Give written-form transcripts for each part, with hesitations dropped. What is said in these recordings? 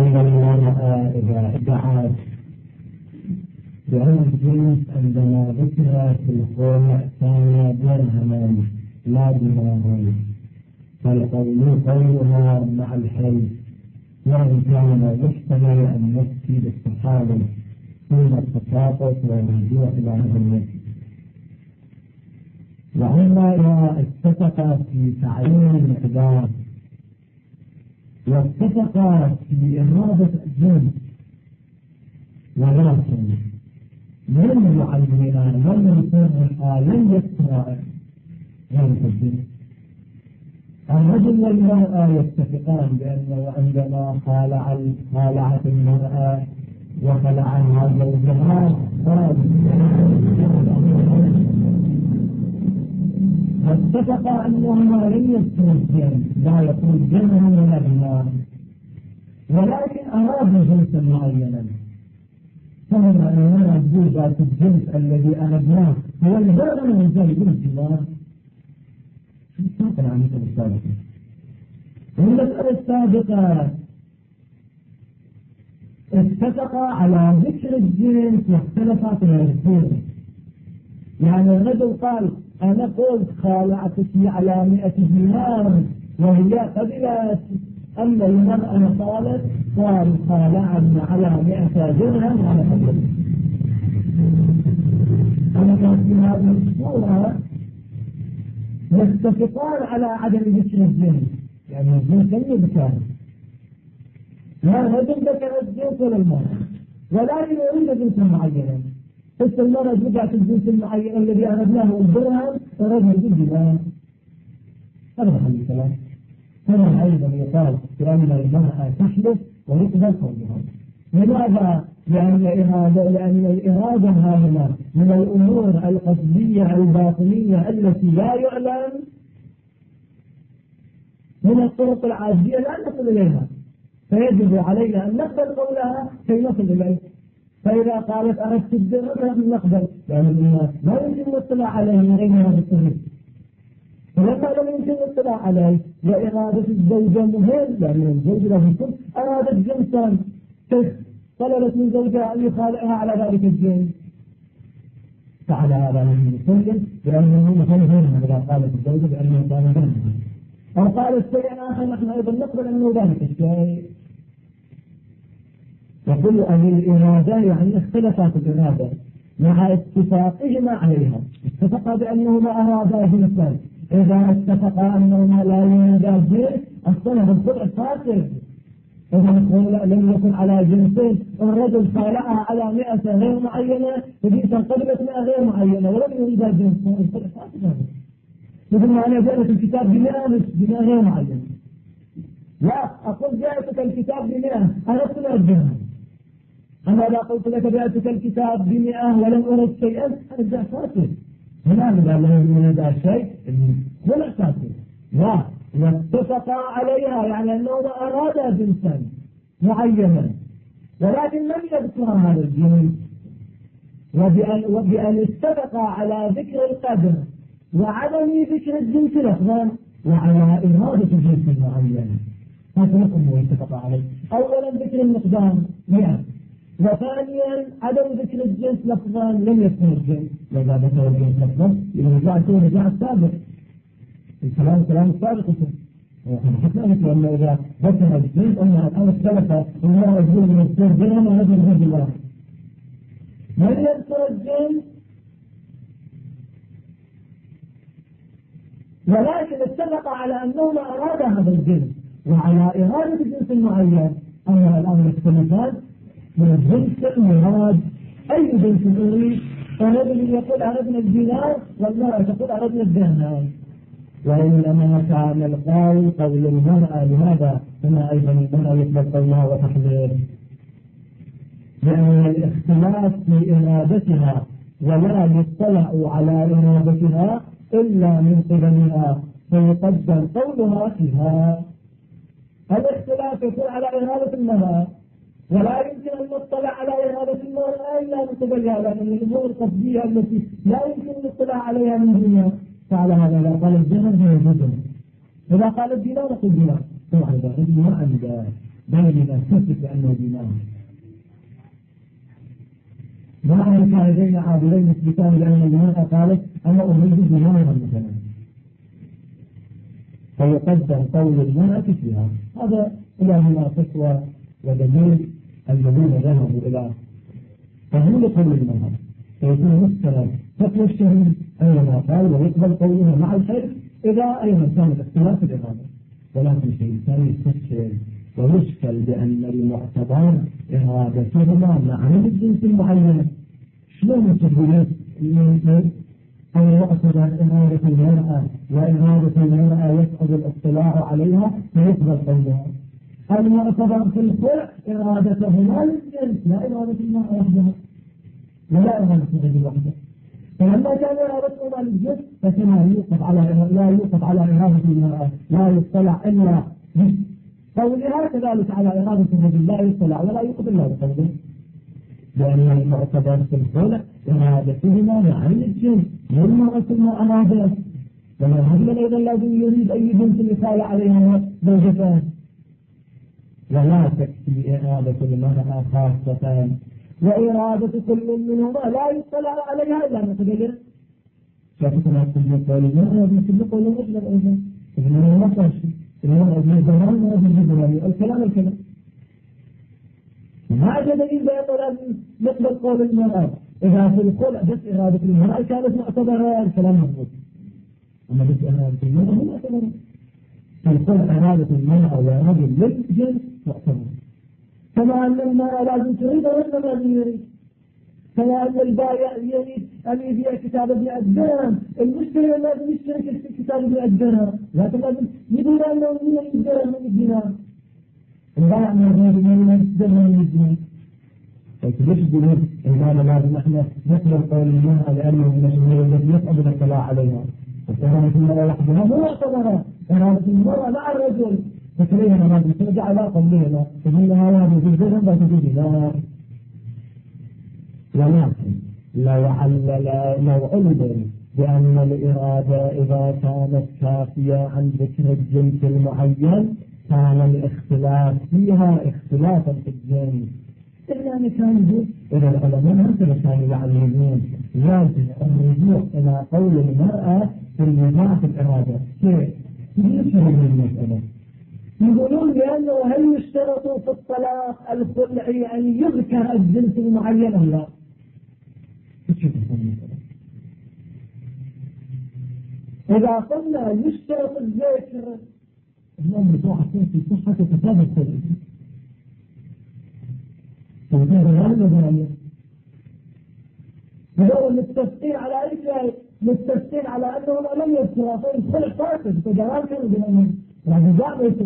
أن المرأة إذا ادعت بأن الجنس عندما ذكر في الخلع كان درهما لا دينارا، فالقول قولها مع الحلف، وإن كان يحتمل أن يأتي بالتحالف ثم التساقط والرجوع إلى هذا النفس. وأما إذا اتفقا في تعيين المقدار واتفقا في إرادة الجنس ولكن لم يعينا لم يصرحا لم يذكرا ذلك الجنس، الرجل والمرأة يتفقان بأنه عندما خالعت المرأة وخلعها زوجها واتفقا أنهما لم يذكروا الجنس، لا يقول جنس ولا دينار، ولكن أرادوا جنسا معينا، فهم أننا ذات الجنس الذي أردناه هو البرد من ذلك الدينار. شو عن المسألة السابقة؟ المسألة السابقة اتفقا على ذكر الجنس واختلفا في الرسول. يعني الرجل قال أنا قلت خالعتك على 100 دينار وهي قبلت، أما المرأة قال خالعنا على 100 درهم وأنا قبلت. أنا كانت في هذه الصورة يتفقان على عدم ذكر الجنس، يعني الجنس لم يذكر، لا الرجل ذكر الجنس ولا المرأة، ولكن يريد جنسا معينا، بس المرأة رجعت الجنس المعين الذي أردناه الدرهم ورجل بالدينار. هذا محل الكلام. هنا أيضا يقال بأن المرأة تحدث ويقبل قولها. لماذا؟ لأن الإرادة هنا من الأمور القصدية الباطنية التي لا يعلم، من الطرق العادية لا نصل إليها، فيجب علينا أن نقبل قولها كي نصل إليه. فإذا قالت أردت الدرهم نقبل، لأن الناس لا يمكن الاطلاع عليه من غير هذا الطريق. فلما لم يمكن الاطلاع عليه وإرادة الزوجة مهم، لأن الزوج له يكون أرادت جنسا طلبت من زوجها أن يخالعها على ذلك الجنس، فعلى هذا من يسلم بأنه مثلا إذا قالت الزوجة بأنه كان جنسا، أو قالت شيئا آخر نحن أيضا نقبل أنه ذلك الشيء. وكل أهل الإرادة يعني اختلفت الإرادة مع اتفاقهما عليها، اتفقا بأنهما أرادا جنسا، إذا اتفقا أنهما لا يرادا جنس أصلا الخلع فاسد. إذا لم يكن على جنسين، الرجل خالعها على 100 غير معينة، فبئس قبلت 100 غير معينة ولم يريد جنس، الخلع فاسد. مثل ما أنا جاءت الكتاب ب100 غير معينة، لا أقول جاءتك الكتاب ب100 أردت الأرجمها، أنا لا قلت لك جاءتك الكتاب ب100 ولم أرد شيئا، هذا فاسد. هنا لم يريد شيء ولا فاسد، لا واتفقا عليها يعني أنهما أرادا جنسا معينا ولكن لم يذكر هذا الجنس، وبأن اتفقا على ذكر القدر وعدم ذكر الجنس لفظا وعلى إرادة جنس معين. هذا نقوم اتفقا عليه. أولا ذكر المقدار 100، وثانيا عدم ذكر الجنس لفظا لم يذكر الجنس، وإذا ذكر الجنس لفظا يرجع السابق الكلام السابق. حتى أنه إذا ذكر الجنس أن الأمر اختلف وهو رجل من السر بينما رجل واحد من يذكر الجنس، ولكن اتفق على أنهما أراد هذا الجنس وعلى إرادة جنس معين. أما الأمر اختلفان من الجنس المراد، أي جنس أريد؟ الرجل يقول أردنا الدينار والمرأة تقول أردنا الدرهم، وإنما كان القول قول المرأة. لهذا هنا أيضا المرأة يقبل قولها وتحذير، لأن الاختلاف في إرادتها ولا يطلع على إرادتها إلا من قبلها، فيقدم قولها فيها. الاختلاف يكون على إرادة المرأة ولا يمكن أن نطلع على إرادة المرأة إلا من قبلها، لأن الأمور القصدية التي لا يمكن الاطلاع عليها من دونها. فعلى هذا إذا قال الدينار هو الدينار، إذا قال الدينار نقول دينار، طبعا إذا المرأة بيننا تثبت بأنه دماء. ما كان لدينا عابرين يثبتان لأن المرأة قالت أنا أريد دماء مثلا، فيقدم قول المرأة فيها. هذا إلى هنا فتوى ودليل الذين ذهبوا إلى قبول قول المرأة، فيكون مستند فتوى الشهيد أينما قال ويقبل قولها مع الخير إذا أيضا كان الاختلاف الإرادة. ولكن شيء ثاني يستشكل ويشكل بأن المعتبر إرادتهما مع الجنس المعين. شلون تقولون أن يعتبر إرادة المرأة وإرادة المرأة يسعد الاطلاع عليها فيقبل قولها؟ المعتبر في الخلع إرادتهما للجنس لا إرادة المرأة وحدها ولا إرادة الرجل وحده. فلما كان إرادتهما للجنس فكما لا يوقف على إرادة المرأة لا يطلع إلا قولها، كذلك على إرادة الرجل لا يطلع ولا يوقف إلا بقوله، لأن المعتبر في الخلع إرادتهما مع الجنس والمرأة ما أرادت. وما الرجل أيضا لازم يريد أي بنت الإطالة عليها زوجتان، ولا تكفي إرادة المرأة خاصة وإرادة كل منهما لا يطلع عليها إلا متغير. شافتنا كل قول المرأة كل قول الرجل أيضا إنه ما صار شيء إنه ابن زمان وابن زمان الكلام ما دليل بأنه لازم نقبل قول المرأة. إذا في الخلع بس إرادة المرأة كانت معتبرة الكلام مضبوط، أما بس إرادة المرأة مو معتبرة. في الخلع إرادة المرأة والرجل للجنس معتبرة، كما أن المرأة لازم تريد والرجل لازم يريد، كما أن البائع يريد أن يبيع كتاب ابن الدرهم، المشتري لازم يشتري كتاب ابن الدرهم، لكن لازم يقول أنه من الدرهم من الدينار. البائع ما يريد من الدرهم من الدينار. ليش يقولون إننا لازم احنا نقبل قول المرأة لأنه من الأمور التي يصعب الاطلاع عليها. إرادة المرأة وحدها مو معتبرة، إرادة المرأة مع الرجل فكريها لازم ترجع علاقة بينها تقول لها هذه في الدرهم لا تقولي لا. ولكن لو علم بأن الإرادة إذا كانت كافية عن ذكر الجنس المعين كان الاختلاف فيها اختلافا في الجنس. يعني كان إذا العلماء هكذا كانوا يعلمون لازم الرجوع إلى قول المرأة في النزاع في الإرادة. كيف؟ يشرح المسألة يقولون بأنه هل يشترط في الطلاق الخلعي أن يذكر الجنس المعين أم لا؟ إذا قلنا يشترط الذكر اليوم بتوع في صحة كتاب الخلع ولو متفقين على أي شيء متفقين على أنه لم يذكر فالخلع فاسد فجواب كانوا بأنهم يعني جاءوا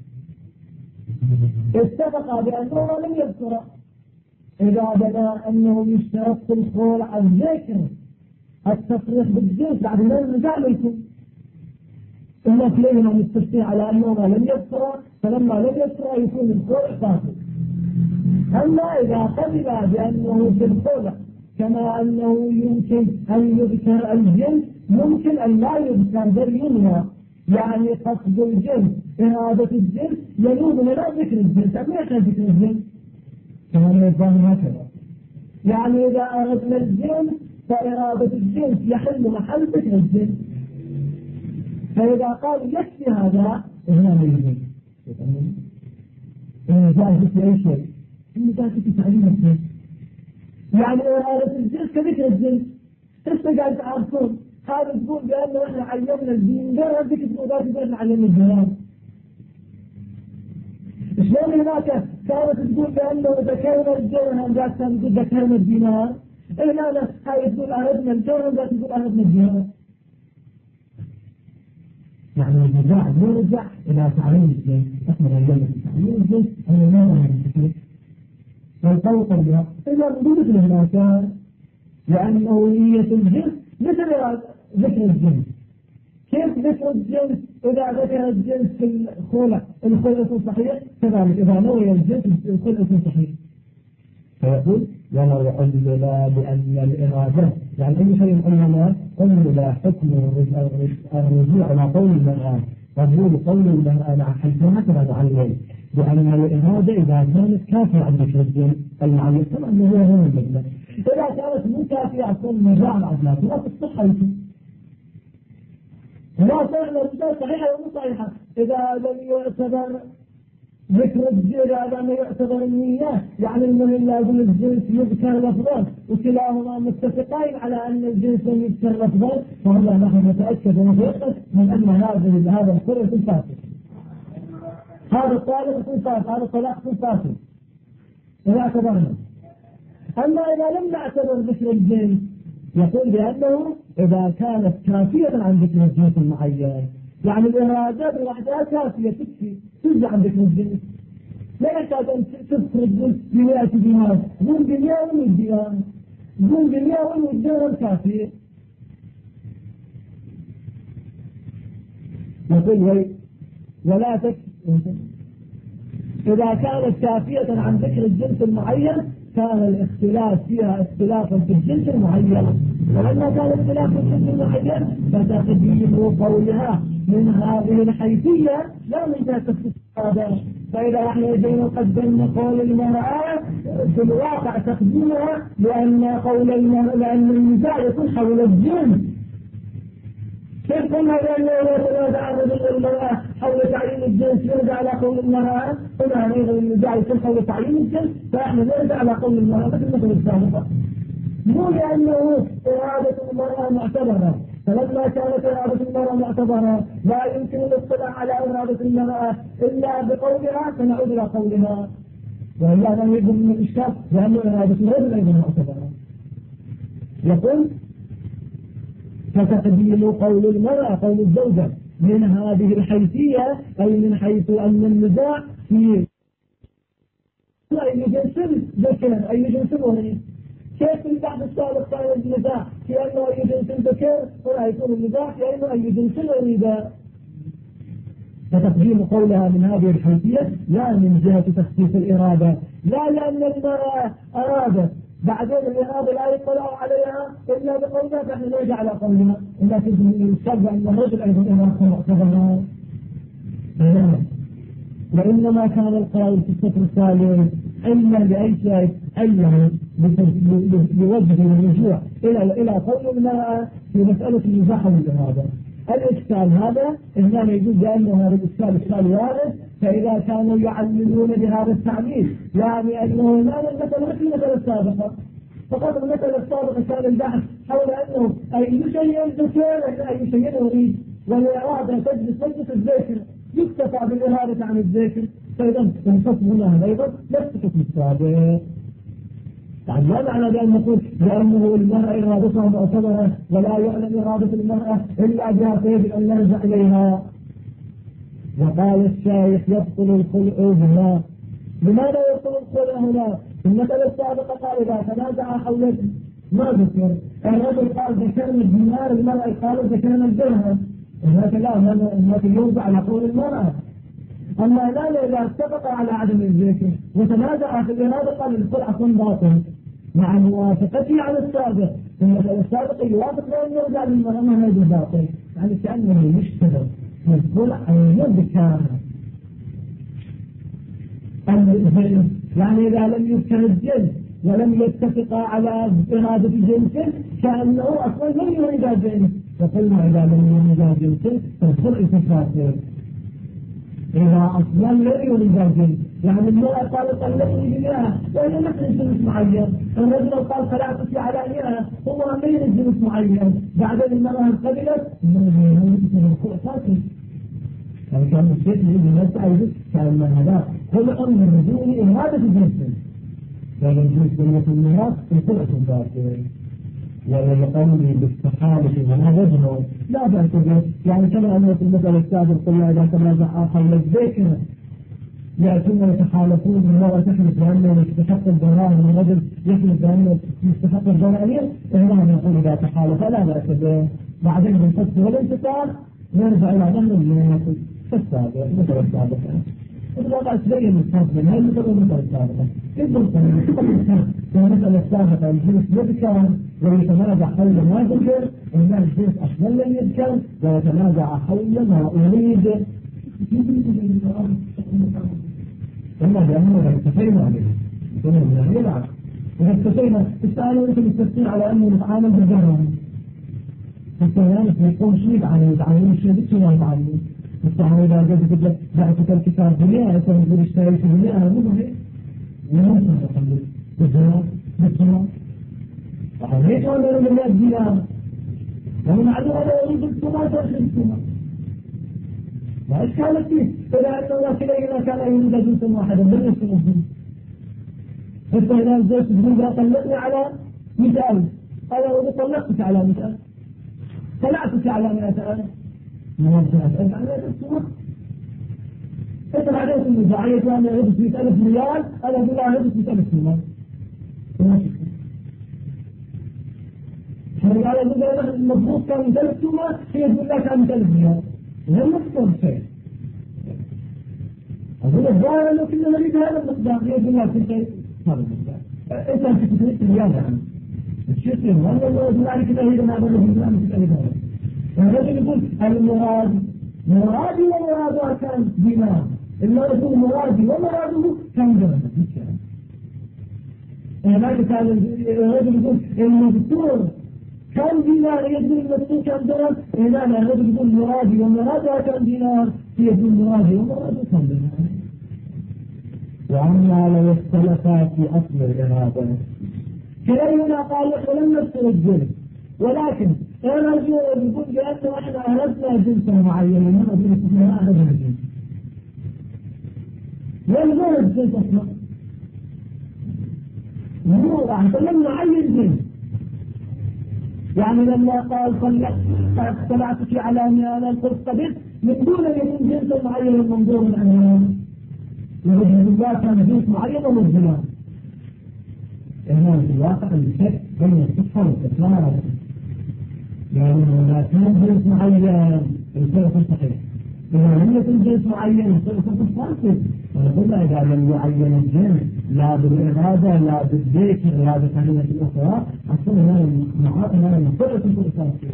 اتفق بأنه لم يذكر. إذا بدا أنه يشترط في الخلع الذكر التصريح بالجنس بعد ما النزاع لكم إلا كليهما متفقين على أنه لم يذكر، فلما لم يذكر يكون الخلع فاسد. أما إذا قبل بأنه في الخلع كما أنه يمكن أن يذكر الجنس ممكن أن لا يذكر بل ينهى، يعني قصد الجنس إرادة الجنس ينوب لنا ذكر الجنس أما يكون ذكر الجنس كما يظن هكذا. يعني إذا أردنا الجنس فإرادة الجنس يحل محل ذكر الجنس، فإذا قال يكفي هذا هنا من الجنس إنه جاء في أي شيء إنه جاء في تعليم الجنس، يعني إرادة الجنس كذكر الجنس. قاعد تعرفون هذا تقول بأنه إحنا علمنا الدين غير هذيك التقولات بأننا علمنا الجنان. شلون هناك كانت تقول بأنه ذكرنا الجنان ذات كانت تقول ذكرنا الدينار، هنا هاي تقول أردنا الجنان ذات تقول أردنا الدينار. يعني النزاع مو نرجع إلى تعليم الجنس، إحنا نجلس تعليم الجنس أنا ما أعلم الجنس والقوة بها إذا نقول هناك لأنه هي الجنس مثل ذكر الجنس. كيف ذكر الجنس؟ إذا ذكر الجنس في الخلع يكون صحيح، كذلك إذا نوي الجنس الخلع يكون صحيح. فيقول ولو علل بأن الإرادة يعني أي شيء علل علل حكم الرجوع إلى قول المرأة قبول قول المرأة مع حيث هكذا معلل بأن الإرادة إذا كانت كافية عند الجنس المعين طبعا هو هنا المبنى. إذا كانت مو كافية أكون نزاع العدلات لا تصح أيضا. لا تعلم صحيحة ومو صحيحة إذا لم يعتبر ذكر الجنس هذا ما يعتبر النية، يعني المهم لازم الجنس يذكر لفظا وكلاهما متفقين على أن الجنس يذكر لفظا، فهذا نحن نتأكد ونتيقن من أن هذا الخلع فاسد، هذا الطالب فاسد، هذا الطلاق فاسد إذا اعتبرنا. أما إذا لم نعتبر ذكر الجنس يقول بأنه إذا كانت كافية عن ذكر الجنس المعين، يعني الإرادة بوحدها كافية تكفي ترجع عن ذكر الجنس، لا يحتاج أن تذكر الجنس ب100 دينار، قول ب100 والديار، قول ب100 والديار كافية. يقول ولا تكفي إذا كانت كافية عن ذكر الجنس المعين كان الاختلاف فيها اختلافا في الجنس المعين، ولما كان اختلاف في الجنس المعين فتقديم قولها من هذه الحيثية لا من ذات هذا. فإذا احنا جينا نقدم قول المرأة في الواقع تقديمها لأن قول المرأة لأن النزاع يكون حول الجنس. كيف قلنا بأنه يتنازع عن رجل المرأة حول تعيين الجنس يرجع على قول المرأة؟ قلنا أيضا النزاع يكون حول تعيين الجنس فإحنا نرجع على قول المرأة مثل المثل السابقة. مو لأنه إرادة المرأة معتبرة، فلما كانت إرادة المرأة معتبرة لا يمكن الاطلاع على إرادة المرأة إلا بقولها فنعود إلى قولها، وإلا لا يجب من الإشكال لأن إرادة الرجل أيضا معتبرة. يقول فتقديم قول المرأة قول الزوجة من هذه الحيثية أي من حيث أن النزاع في أي جنس ذكر أي جنس أنثى. كيف البحث السابق كان النزاع في أنه أي جنس ذكر هنا يكون النزاع في أنه أي جنس أنثى. فتقديم قولها من هذه الحيثية لا من جهة تخصيص الإرادة، لا لأن المرأة أرادت بعدين الإرادة لا يطلع عليها إلا بقولها فإحنا نرجع على قولها، لكن يستبع أن الرجل أيضا إرادة معتبرة. وإنما كان القائل في السطر الثالث علما بأي شيء علما بوجه الرجوع إلى قول المرأة في مسألة النزاع والإرادة. الإشكال هذا إنما يجوز بأنه هذا الإشكال وارد، فإذا كانوا يعللون بهذا التعليل يعني أنه الآن المثل مثل المثل السابقة، فقط المثل السابقة كان البحث حول أنه أي شيء ذكر أي شيء يريد، والإرادة تجلس مجلس الذكر يكتفى بالإرادة عن الذكر، فإذا الحكم هنا أيضا نفس الحكم السابق. يعني لا معنى بأن نقول لأنه المرأة إرادتها معتبرة ولا يعلم إرادة المرأة إلا بها فيجب أن نرجع إليها. وقال الشيخ يبطل الخلع هنا. لماذا يبطل الخلع هنا؟ في المسألة السابقة قال إذا تنازع حول ما ذكر الرجل قال ذكرنا الدينار، المرأة قالت ذكرنا الدرهم، هناك لا هناك يوضع على قول المرأة. أما الآن إذا اتفق على عدم الذكر وتنازع في الإرادة قال الخلع كن باطل مع موافقته على السابق، المسألة السابقة يوافق بأن يرجع للمرأة ما هذا باطل، يعني كأنه يشتغل الخلع يذكر يعني إذا لم يذكر الجنس ولم يتفق على إرادة جنسه كأنه أصلا لم يريد الجنس، وقلنا إذا لم يريد جنسه فالخلع فاسد. إذا أصلا لم يريد الجنس يعني المرأة قالت طلقني بمئة وإذا مثل جنس معين، الرجل قال فلا تسي على مئة هو غير جنس معين، بعدين المرأة قبلت من الخلع فاسد. يعني كان الشيخ يريد الناس تعيد كان هذا خلع من رجوع إرادة جنسه، يعني الجنس بنية الميراث الخلع فاسد. ويقولني بالتحالف هنا وجهه لا بأس به، يعني كما أنه في المثل السابق قلنا إذا تنازع حول الذكر يأتون يتحالفون المرأة تحلف بأنه يستحق الضرائر والرجل يحلف بأنه يستحق الضرائر، إنما نقول إذا تحالف لا بأس به. بعدين بالفصل والانتصار نرجع إلى ظهر الميراث السابق مثل السابق. الوضع تبين الفرق بين المثل والمثل السابق. المسألة السابقة الجنس يذكر ويتنازع حول ما ذكر، إن الجنس أصلا لم يذكر ويتنازع حول ما أريد. إما بأننا اتفقنا عليه يعني بالعكس إذا اتفقنا استعانوا أنتم متفقين على أنه نتعامل بالجرم فالتهيان يكون شيء عن يتعاملون الشيء بكثير يتعاملون استعانوا إذا جدت لك بعثة الكتاب بنية يقول اشتري في بنية أنا مو بنية وممكن أقول بالجرم بالجرم وحريت وأنا من الناس دينا ومن عدو أنا أريد السماء تأخذ السماء لا إشكال فيه فإذا أن الله كلينا كان يريد جنسا واحدا لم يكن الجنس فإذا الزوج تقول طلقني على 100,000 أنا أقول طلقتك على 100,000 طلعتك على 100,000 100,000 على 100,000 أنت بعدين تقول دعيت وأنا أردت 100,000 ريال أنا أقول لا أردت 100,000 ريال فقال يقول المضبوط كان 100,000 سنة هي تقول لا كان 100,000 ريال غير مفهوم شيء أقول الظاهر أنه كنا نريد هذا المقدار هي تقول لا كنت هذا المقدار أنت تريد ريال يعني الشيخ والله الله يقول عليك تأهيد ما أقول لهم الآن تأهيد هذا الرجل يقول المراد مرادي ومرادها كان دينار إلا يقول مرادي ومراده كان درهم هناك كان الرجل يقول المذكور كان دينار يدل المذكور كان درهم هنا الرجل يقول مرادي ومرادها كان دينار يدل مرادي ومراده كان درهم وعما لو اختلفا في أصل الإرادة كلينا قال ولم نذكر الجنس ولكن الرجل يقول بأنه احنا أردنا جنسا معينا من أجل ما أردنا الجنس والغير الجنس أصلا لم نعين جنس يعني لما قال طلعتك على مياه القرص من دون ان يكون جنسا معين منظور من انواع وجه الله كان جنس معين ومرجلان انه في الواقع الشك بين الصحه والاطلاق يعني لا كان جنس معين الفرق صحيح إذا لم يكن جنس معين الفرق فاسد ونقول إذا لم يعين الجنس لا بالإرادة لا بالذكر لا بكلمة الأخرى أصلا هنا الفرق فاسد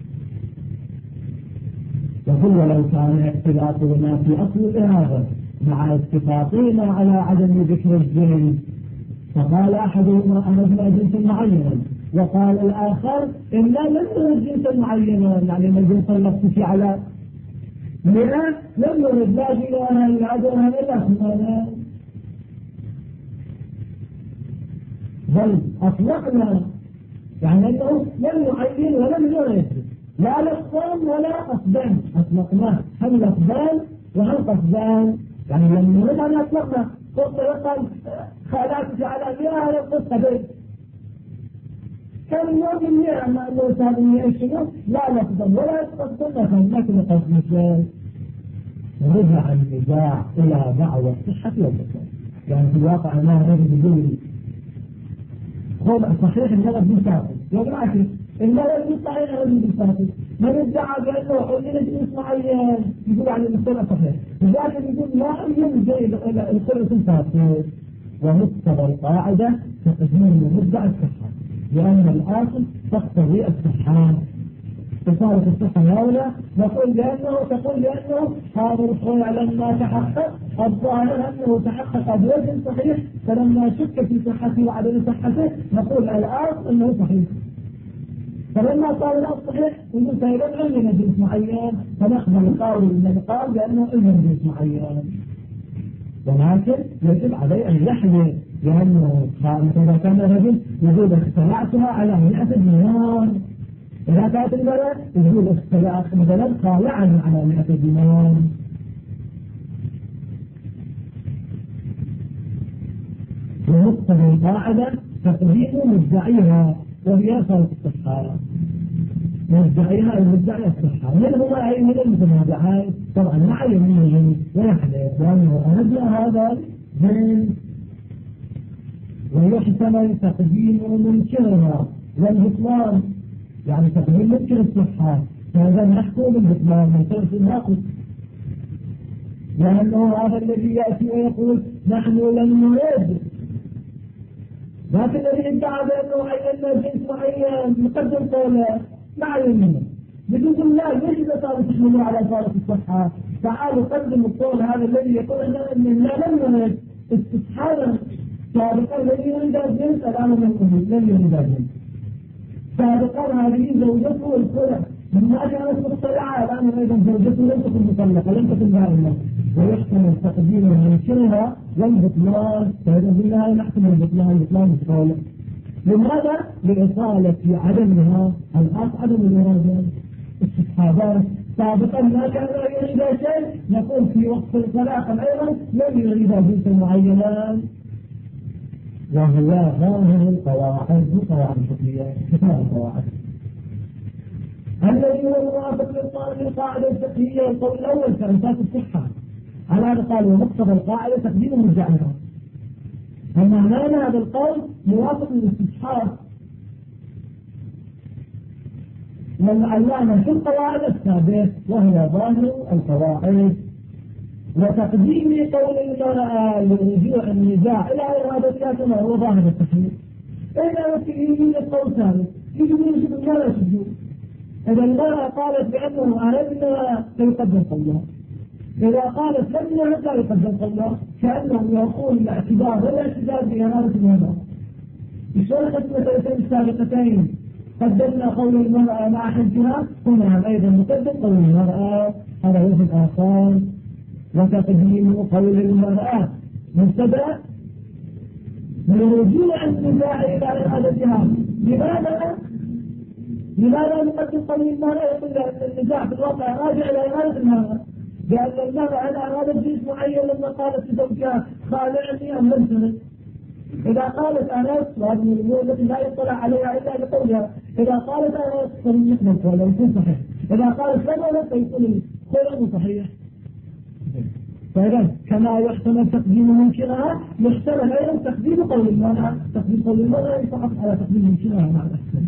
يقول ولو كان اختلافنا في أصل الإرادة مع اتفاقنا على عدم ذكر الجنس فقال أحدهما أردنا جنسا معينا وقال الآخر إنا لم نرد جنسا معينا يعني من جنس النفس على لأن لم نرد لا جناها إلا عدوها إلا خمانا بل أطلقنا يعني أنه لم نعين ولم نرد لا لفظان ولا قصدان أطلقناه هم لفظان وهم قصدان يعني لم نرد أن أطلقنا قلت يقال خالاتك على فيها القصة بيت كان اليوم اللي أما أنه سابني أشياء لا لفظا ولا قصدنا فهناك قصد مثال رجع النزاع إلى دعوة الصحة والبطلان يعني في الواقع أنا رجل يقول خلع صحيح النظر بالفاقد وبالعكس النظر بالصحيح رجل بالفاقد من ادعى بأنه حلنا جنس معين يقول عن الخلع صحيح لذلك يقول لا يمجي الخلع بالفاقد ومقتضى القاعدة تقديم مدعى الصحة لأن الآصل تقتضي الصحة إصالة الصحة هؤلاء تقول لأنه هذا الخلع لما تحقق الظاهر أنه تحقق بوجه صحيح فلما شك في صحته وعدم صحته نقول الآصل أنه صحيح فلما قال الآصل صحيح نقول فإذا علم جنس معين فنقبل القول من قال بأنه علم جنس معين ولكن يجب عليه أن يحمل لأنه إذا كان الرجل يقول اختلعتها على 100 دينار إذا كانت المرأة يقول اختلعت مثلا خالعا على 100 دينار ومقتضى القاعدة تقديم مدعيها وهي صوت الصحة مدعيها المدعي الصحة من هما أي من المتنازعات طبعا مع يمينه ويحدث لأنه أردنا هذا من ويحتمل تقديم منكرها والبطلان يعني تقديم منكر الصحة فهذا نحكم بالبطلان من طرف الناقص لأنه هذا الذي يأتي ويقول نحن لم نريد لكن الذي ادعى بأنه عيننا جنس معين مقدم قوله مع يمينه بدون لا ليش إذا صاروا تحملوا على صارت الصحة تعالوا قدموا القول هذا الذي يقول إننا لم نريد استسحابا سابقا لم يريد الجنس الآن لم يريد الجنس سابقا هذه زوجته والخلع ما كانت مطلعة الآن أيضا زوجته لم تكن مطلقة لم تكن بائنة ويحتمل تقديم منكرها والبطلان فإذا بالله نحتمل البطلان الصالح لماذا؟ لإصالة عدمها الأصل عدم الإرادة استسحابات سابقا ما كان يريد شيء نقول في وقت الطلاق أيضا لم يريد جنسا معينا وهو ظاهر القواعد الفقهية كتاب القواعد الذي هو موافق للقاعدة الفقهية والقول الأول في أساس الصحة على هذا قال ومقتضى القاعدة تقديم مرجعها أما معنى هذا القول موافق للاستصحاب من علامة في القواعد الثابت وهي ظاهر القواعد وتقديم قول المرأة لرجوع النزاع إلى إرادتها كما هو ظاهر التحريم إذا في يمين القول ثالث يجب المرأة تجوز إذا المرأة قالت بأنه أردنا فيقدم قولها إذا قالت لم لا يقدم قولها كأنه يقول الاعتبار والاعتبار بإرادة المرأة بشرطة المسألتين السابقتين قدمنا قول المرأة مع حجها هنا أيضا نقدم قول المرأة هذا وجه آخر وتقديم قول المرأة مبتدأ لرجوع النزاع إلى إرادتها لماذا نقدم قول المرأة؟ يقول أن النزاع في الواقع راجع إلى إرادة المرأة لأن المرأة أنا أرادت جنس معين لما قالت لزوجها خالعني أم لم ترد إذا قالت أنا وهذه من الأمور التي لا يطلع عليها إلا بقولها إذا قالت أنا فلنقبل قولها يكون صحيح إذا قالت لم فيكون قوله صحيح فإذا كما يحتمل تقديم منكرها يحتمل أيضا تقديم قول المرأة تقديم قول المرأة فقط على تقديم منكرها مع الأحسن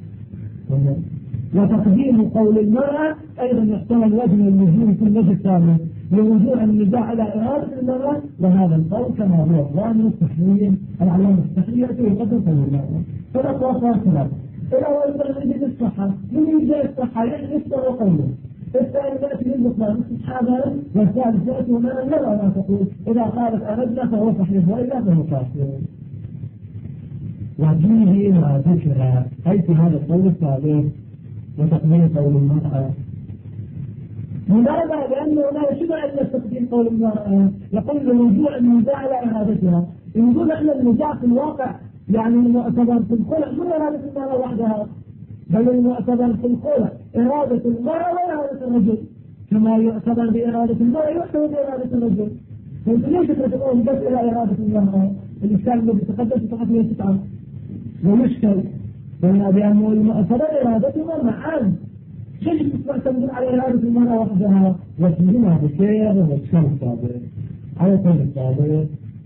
وتقديم قول المرأة أيضا يحتمل وجه اللزوم في الوجه الثاني لوجوع النزاع على إرادة المرأة وهذا القول كما هو الظاهر التحريم العلامة التحرية يقدم قول المرأة فالأقوى ثلاثة الأول يجب الصحة من يجب الصحة يحدث قوله الثاني يأتي للبطلان استحابا والثالث يأتي وما المرأة ما تقول إذا قالت أردنا فهو صحيح وإلا فهو كافر وجيه ما ذكر أي في هذا القول الثالث وتقديم قول المرأة لماذا؟ لأنه لا يشبع إلا تقديم قول المرأة يقول لرجوع النزاع على إرادتها يقول إحنا النزاع في الواقع يعني المعتبر في الخلع مو إرادة المرأة وحدها بل المعتبر في الخلع إرادة المرأة وإرادة الرجل كما يعتبر بإرادة المرأة يعتبر بإرادة الرجل فأنت ليش تقول بس إلى إرادة المرأة الإشكال الذي تقدم فقط هي تتعب ويشكل بأنه المعتبر إرادتهما معا شيء تعتمد على إرادة المرأة وحدها وتجمع بخير والشر الصابر على طول الصابر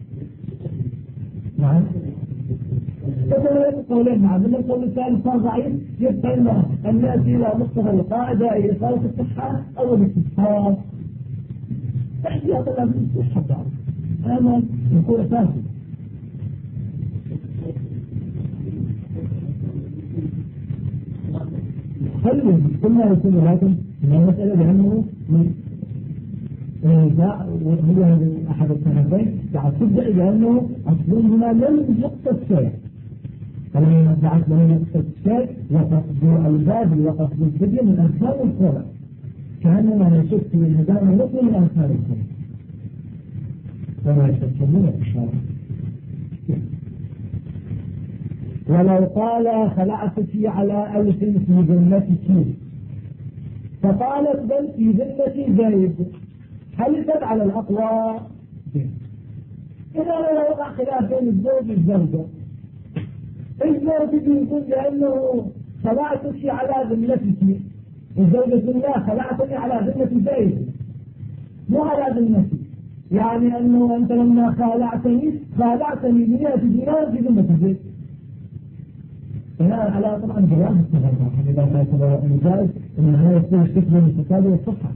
نعم فكذلك قولين نعم من القول الثالث صار ضعيف يبقى أن نأتي إلى مقتضى القاعدة أي إصالة الصحة أو الاستسحاب احتياط لازم الصحة هذا يكون أساسي خلوا كل ما يكون لكن من المسألة بأنه هي أحد السنتين بعد تبدأ بأنه أصلهما لم يقصد شيء فلما نزعت لم يقصد شيء وقصد الباب وقصد الفدية من أنفال الخلع كأننا نشك في الهدام نطل من أنفال الخلع وما يستطيعون الإشارة ولو قال خلعتك على ألف في ذمتك فقالت بل في ذمتي زايد هل على الأقوى إذا لا يوقع خلاف بين الزوج والزوجة الزوج يقول لأنه خلعتك على ذمتك الزوجة بالله خلعتني على ذمة زايد مو على ذمتي يعني أنه أنت لما خلعتني ب100 دينار في ذمة زايد بناء على طبعا جواز التغير إذا كان جائز إن هذا يكون الشكل المتتابع والصحة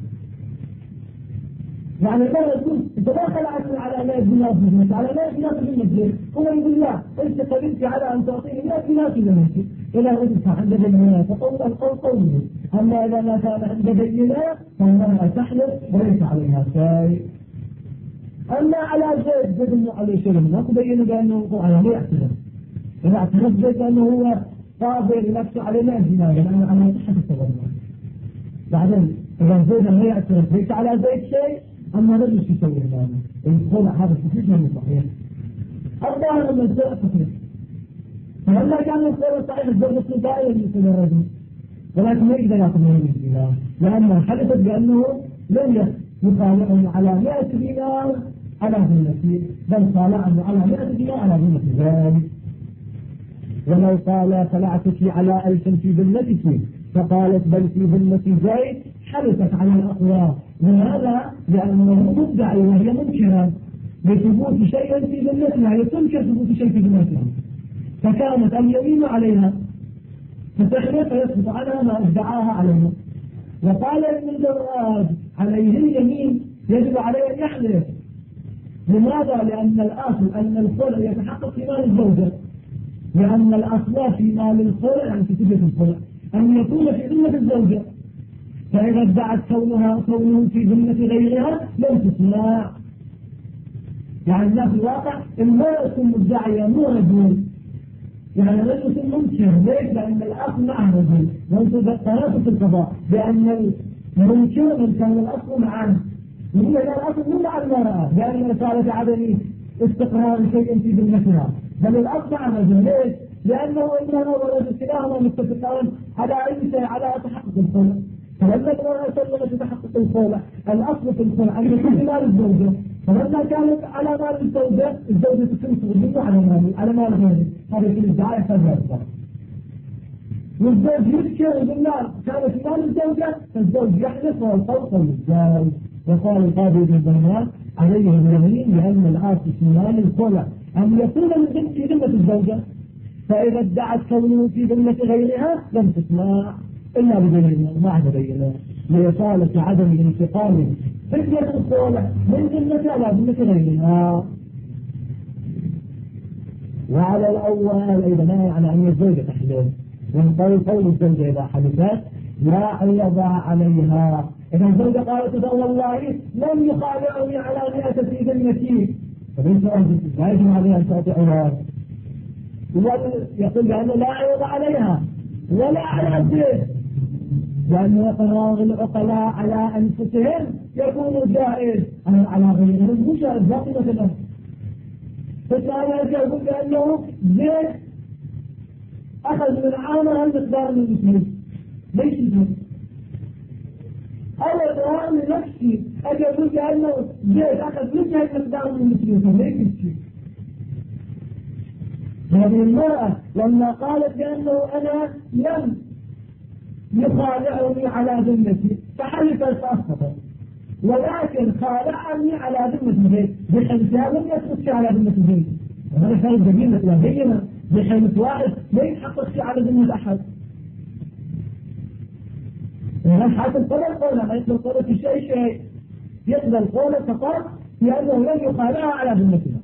يعني لا يقول انت لا خلعتني على 100 دينار في ذمتي على 100 دينار في ذمتي هو يقول لا انت قبلت على ان تعطيني 100 دينار في ذمتي الى وجدت عند بيننا فقول القول قوله اما اذا ما كان عند بيننا فانها تحلف وليس عليها شيء أما على زيد زيد أنه عليه شيء ما تبين بأنه طبعا لا يعترف إذا اعترف زيد أنه هو قادر ينفسه عليه ما أجناه لأنه أنا تحت التضمن بعدين إذا زيد ما يعترف ليس على زيد شيء أما رجل يسوي هذا الدخول هذا الصحيح من صحيح الظاهر أن الزوج صحيح فلما كان القول صحيح الزوج دائما يصير الرجل ولكن ما يقدر يأخذ من الإله لأنه حدثت بأنه لم يخالعه على 100 دينار على ذمته بل خالعه على 100 دينار على ذمة ذلك ولو قال خلعتك على 1000 في ذمتك فقالت بل في ذمة زيد حدثت على الأقوى وهذا لأنه مدعي وهي منكرة لثبوت شيء في ذمتها هي تنكر ثبوت شيء في ذمتها فكانت اليمين عليها فتحلف فيسقط عنها ما ادعاها عليها وقال ابن الجراد عليه اليمين يجب عليه أن يحلف لماذا؟ لأن الأصل أن الخلع يتحقق في مال الزوجة لأن الأصل في مال الخلع يعني في سجة الخلع أن يكون في ذمة الزوجة فإذا ادعت كونه في ذمة غيرها لم تسمع يعني الناس الواقع المرأة مدعية مو رجل يعني الرجل منكر ليش؟ لأن الأصل معه رجل وانتم تنافس القضاء لأن المنكر من كان الأصل معه وهي الأصل مو مع المرأة لأن رسالة عدم استقرار شيء في ذمتها بل الأصل مع الرجل ليش؟ لأنه إنما ولد كلاهما متفقان على أي شيء على تحقق الخلع فلما المرأة سلمت تحقق الخلع الأصل في الخلع أن يكون مال الزوجة فلما كانت على مال الزوجة تنصر على مال غيره هذا في الادعاء فالرأسة والزوج يذكر بالله كانت في مال الزوجة فالزوج يحلف والقول للزوج وقال القاضي بن بنات عليه اليمين لأن الأصل في مال الخلع أن يكون من في ذمة الزوجة فإذا ادعت كونه في ذمة غيرها لم تسمع إلا بدليل ما عدا بينه لإصالة عدم الانتقال فكرة الخلع من ذمة على ذمة غيرها وعلى الأول أيضا نهي على أن الزوجة تحلف وانقل قول الزوجة إذا حلفت لا يضع عليها إذا الزوجة قالت والله لم يخالعني على 100 في ذمتي فليس لا يجب عليها أن تعطي عوض يقول بأنه لا يضع عليها ولا على الزوج لأنه يقرر العقلاء على أنفسهم يكون جائز على غيرهم مو جائز لا قيمة له فكان يقول بأنه زيد أخذ من عامر المقدار من المسلمين ليش يجب؟ أول دوام لنفسي أقول بأنه زيد أخذ منها المقدار من المسلمين ليش يجب؟ هذه المرأة لما قالت بأنه أنا لم يخالعني على ذمتي فحلفت فأسقطت ولكن خالعني على ذمة البيت بحلفها لم يسقط على ذمة البيت وهذا كان جميل لا بينه بحلف واحد لا يتحقق على ذمة أحد الناس حتى القول قوله ما يقبل قوله في شيء يقبل قوله فقط لأنه لم يخالعها على ذمتها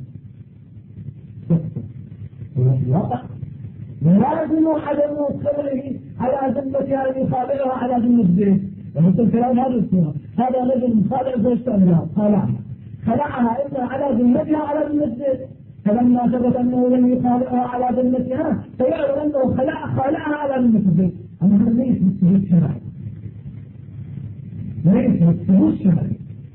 الواقع لازم عدم خلعه على ذمتها أن يخالعها على ذمة البيت ومثل كلام هذا الصورة هذا رجل مخالع زوجته أملاك خلعها إما على ذمتها على ذمة البيت فلما ثبت أنه لم يخالعها على ذمتها فيعلم أنه خالعها على ذمة البيت أما هذا ليس بالثبوت شرعي ليس بالثبوت شرعي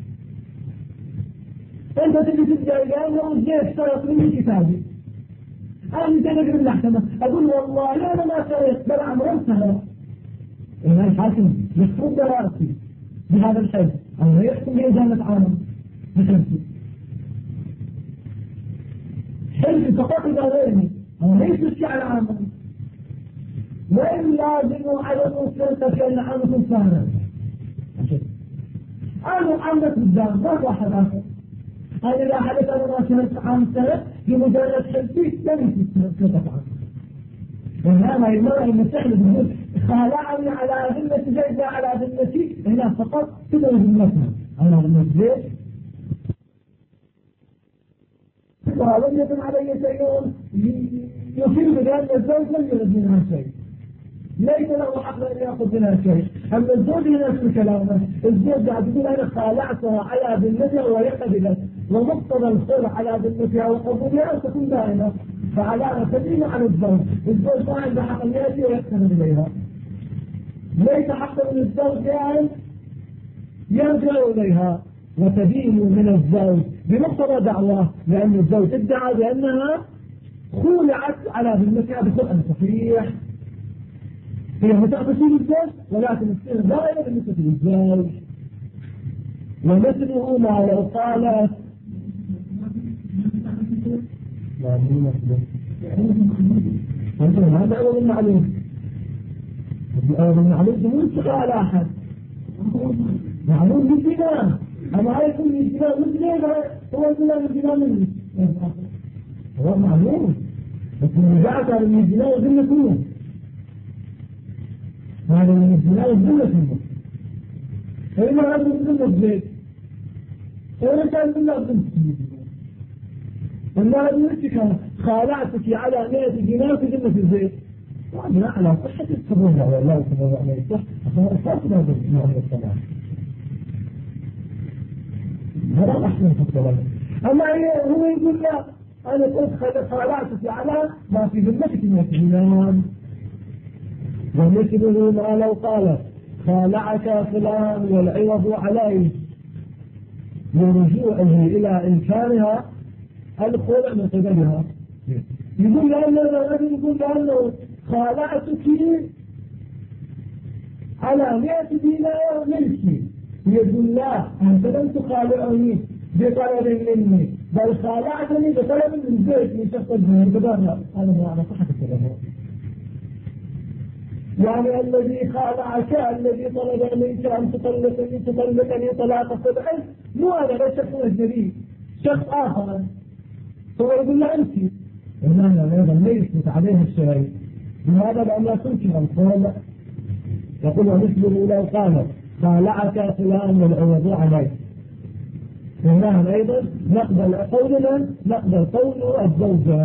أنت تجي تبدأ لأنه الزيت سرق مني كتابي أنا تنقل المحكمة أقول والله أنا ما سرقت بل عمرا سرق إذا الحاكم يخرج برأسي بهذا الحد أو يحكم بإجابة عامة بخلفي حلفي فقط إذا غيرني أو ليس الشعر عامة وإن لازم عدم السلطة كأن عامة سهلة أنا عامة قدام ما واحد آخر أنا إذا حدث أنا ما سهلت عام سنة بمجرد حلفي لم يسلطة عامة وهذا المرأة المستحدث يقول خالعني على ذمة زيد على ذمتي هنا فقط تدعو ذمتها على ذمة زيد ولم يكن علي شيء يصيب بأن الزوج لم يرد منها شيء ليس له حق أن يأخذ منها شيء أما الزوج نفس الكلام الزوج قاعد يقول أنا خالعتها على ذمتها ويقبلت ومقتضى الخلع على ذمتها وقبولها أن تكون دائمة، فعلامة تدين عن الزوج ما عنده حق أن يأتي ويقترب إليها، ليس حقا للزوج أن يرجع إليها وتدين من الزوج بمقتضى دعواه، لأن الزوج ادعى بأنها خولعت على ذمتها بخلع صحيح، هي متأخذين الزوج ولكن السنة دائما بالنسبة للزوج. ومثله ما لو قالت لا هذا أول المعلوم، أول المعلوم مو على أحد معلوم بالجنان، أما هاي يكون الجنان مثل هو الجنان الجنان مني هو معلوم، بس من جعت على الجنان وذنة منه، هذا من الجنان وذنة منه، فإما هذا ذنة الزيت وإذا كان ذنة ذنة أما هذا الاتكام خالعتك على 100 دينار في ذنة الزيت وعندنا على صحة السبوع والله سبحانه وتعالى صح عشان أساسنا هذا النوع من السلام هذا أحسن في الكلام. أما هو يقول لا أنا قلت خالعتك على ما في ذمتك من الدينار. ومثله ما لو قالت خالعك فلان والعوض عليه ورجوعه إلى إمكانها الخلع من قبلها، يقول الرجل يقول لأنه خالعتك على 100 دينار ملكي، يقول لا أنت لم تخالعني بطلب مني بل خالعتني بطلب من زيت من شخص الجنة بدرها. هذا ما على صحة الكلام، يعني الذي خالعك الذي طلب منك أن تطلقني طلاق صدعي مو هذا لا شخص أجنبي شخص آخر، هو يقول له أنت إنما أيضا لا يثبت عليه الشرعي بهذا لأن لا تنكر القول. يقول ومثله لو قال خالعك فلان والعوض عليه، هنا أيضا نقبل قولنا نقبل قول الزوجة،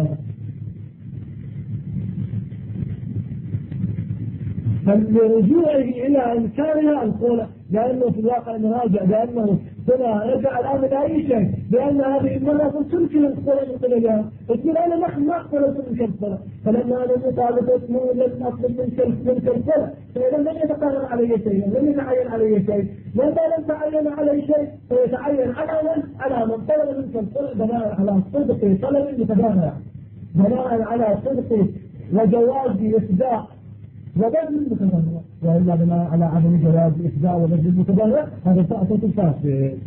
فلرجوعه إلى إمكانها الخلع، لأنه في الواقع نراجع بأنه هنا رجع الآن من أي شيء، بأن هذه المرأة تمكن الخلع من قبلها، تقول أنا ما أقبل منك الخلع، فلما أنا مطالبة لم أطلب منك الخلع، فإذا لم يتقرر علي شيء، لم يتعين علي شيء، لما لم تعين علي شيء فيتعين على من طلب منك الخلع بناء على صدق طلب متبانع، بناء على صدق وجواز إصداق وبذل المتبرع، وإلا بناء على عدم جواز إفداء وبذل المتبرع هذا تعطيت الفاسد.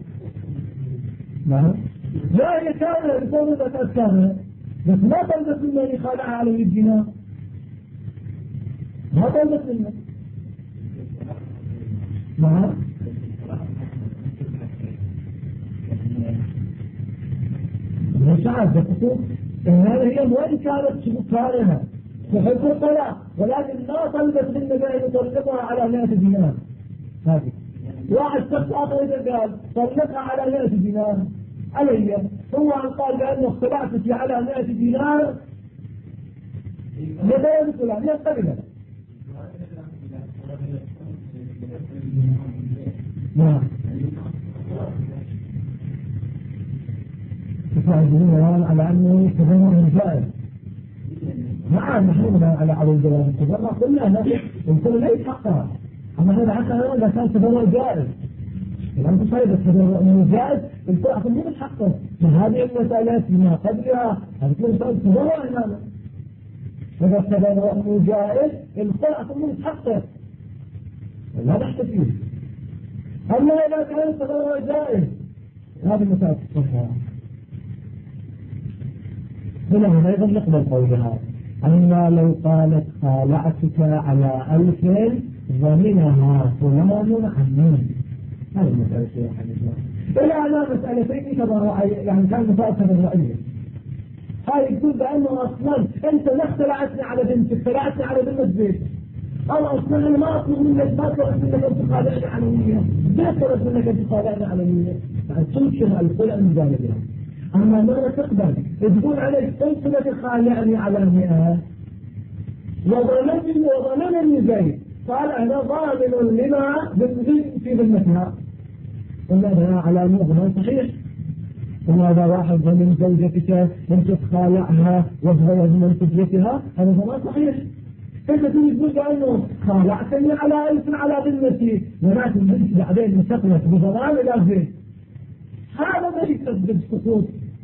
نعم لا هي كاملة بطولة أسكامها، بس ما طلبت منه أن يخالعها على الدينار، ما طلبت منه. نعم مش عارف بخصوص إن هذه هي وين كانت شبكارها تحب الطلاق، ولكن ما طلبت منك أن يطلقها على 100 دينار. هذه واحد شخص آخر إذا قال طلقها على 100 دينار علي، هو قال بأنه اختلعتك على 100 دينار لذا يدخل عليها قبلها. نعم تفاعلون على أنه تبنى جائز. نعم نحن على الجواز التبرع كلها الكل ليس حقها، أما هذا حقها إذا كان تبرع جائز، لأن تصيب التبرع من جائز الكل أصلا مو حقه من هذه المسألة فيما قبلها، هذا كل صيب تبرع هذا، إذا التبرع من جائز الكل أصلا مو حقه لا نحتاج فيه. أما إذا كان التبرع جائز هذه المسألة تصيبها. هنا أيضا نقبل قولها أما لو قالت خالعتك على 1000 ضمنها فلان عنين، هذه المسألة شيء حديثة إلى على مسألتين تبرعية، يعني كان مسألة تبرعية. هاي يقول بأنه أصلا أنت لا اختلعتني على بنتك، اختلعتني على بنت زيت، أو أصلا أنا ما أطلب منك، ما طلبت منك أن تخالعني على النية، ما طلبت منك أن تخالعني على النية، يعني تنشر الخلع من جانبها. أما ما تقبل تقول عليك قلت لك خالعني على 100 وضمنني زيد، قال أنا ضامن لما في ذمتها، قلنا هذا على مؤمن صحيح، وهذا واحد من زوجتك أن تخالعها وهو من تجرتها، هذا ما صحيح. كيف تقول أنه خالعتني على ألف على ذمتي ولكن البنت بعدين انتقلت بضمان إلى زين، هذا ما يسبب سقوط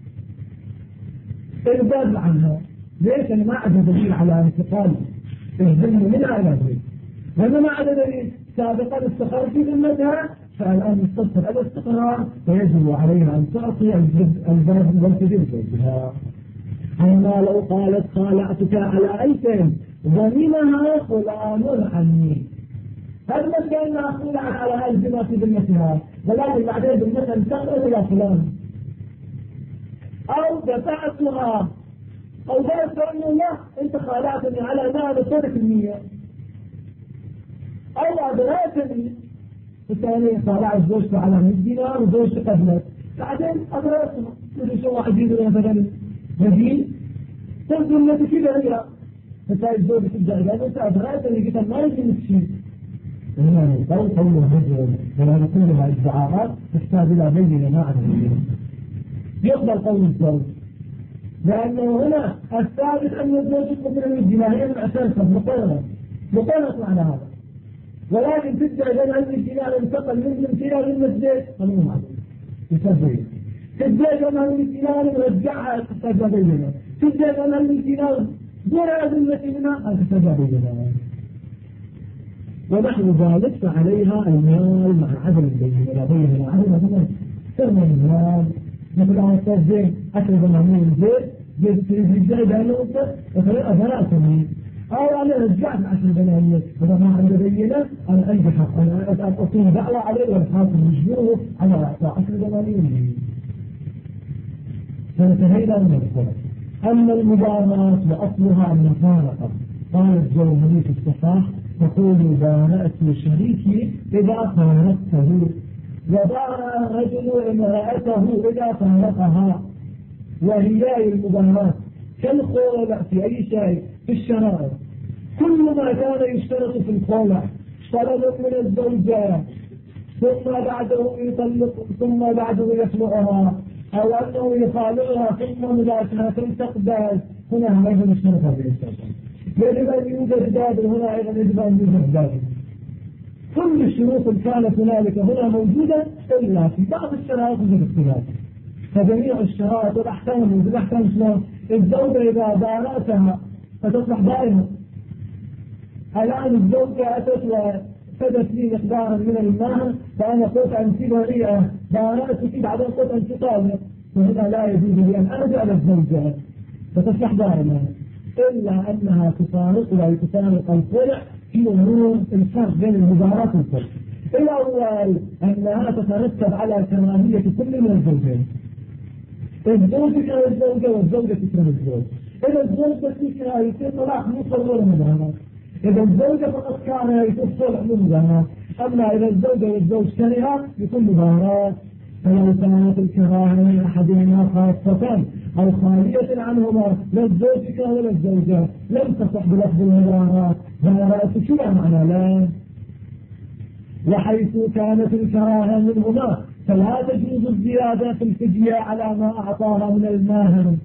الباب عنها. ليش؟ أنا ما عندي دليل على انتقال الذمة منها إلى زين، وأنا ما عندي دليل سابقا استقر في ذمتها، فالآن مستقر على الاستقرار فيجب عليها أن تعطي الباب والتزم زوجها. أما لو قالت خالعتك على ألف ضمنها فلان عني، هذا ما كان خلع على ألف بما في ذمتها، ولكن بعدين بالمثل انتقل إلى فلان، أو دفعتها أو ذلك أنه لا أنت خالعتني على مال 100%، أو أدريتني الثاني خالعت زوجته على 100 دينار وزوجته قبلت، بعدين أدريتها كل شيء واحد يجي مثلا بديل تنزل لك كذا هي فتاي الزوجة تبدأ إذا أنت أدريتني قلت ما يجي شيء. هنا نقول قول الرجل ولا نقولها ادعاءات تحتاج إلى بينة ما عندنا يقبل قول الزوج، لأنه هنا الثابت أن الزوج يقبل من الجنائية من أساسها مقارنة على هذا، ولكن تبدأ إذا أن الجنائية انتقل من امتنان للمسجد فمو معلوم يسبب تبدأ إذا أن الجنائية نرجعها تحتاج بينة، تبدأ إذا أن الجنائية دون أذنة منها تحتاج بينة، ونحن ذلك فعليها المال مع عدم البينة ولا بينة مع عدم البينة ثم المال مثل أن التوزين 10 دنانير زيت يجب أنه أثراتني أو أنا رجعت 10 دنانير إذا ما عنده بينة أنا عندي حق أنا أقيم دعوة عليه والحاكم يجبره على إعطاء 10 دنانير فنتهينا من الخلق. أما المبارات وأصلها المفارقة قال الجوهري في الصفاح تقول بارأت شريكي إذا فارقته، وبارأ الرجل امرأته إذا فارقها، وهي المبارات كالخولع في أي شيء في الشرائع، كل ما كان يشترط في الخولع طلب من الزوجة ثم بعده يطلق ثم بعده يخلعها أو أنه يخالعها ثم مدعتها تقبل، هنا ما يجب يشترط هذه الشرطة، يجب أن يوجد باب هنا أيضا يجب أن يوجد باب. كل الشروط كانت هنالك هنا موجودة إلا في بعض الشرائط يوجد اختلاف، فجميع الشرائط والأحكام والأحكام شلون الزوجة إذا بارأتها فتصبح دائما. الآن الزوجة أتت وفدت لي مقدارا من المال فأنا قلت أن بريئة بارأتك بعدين قلت أن تطالب، وهنا لا يجوز لي أن أرجع للزوجة فتصبح دائما، إلا أنها تفارق ولا تفارق الخلع في أمور الفرق بين المباراة والخلع. الأول أنها تترتب على كراهية كل من الزوجين، الزوج يكره الزوجة والزوجة تكره الزوج، إذا الزوجة تكره يصير طلاق مصر ولا مباراة، إذا الزوجة فقط كان يصير صلح من مباراة، أما إذا الزوجة والزوج كره يكون مباراة. فلو كانت الكراهة من أحدهما خاصة أو خالية عنهما لا الزوج يكره ولا الزوجة لم تصح بلفظ المباراة، مباراة شو معنى لا؟ وحيث كانت الكراهة منهما فلا تجوز الزيادة في الفدية على ما أعطاها من الماهر.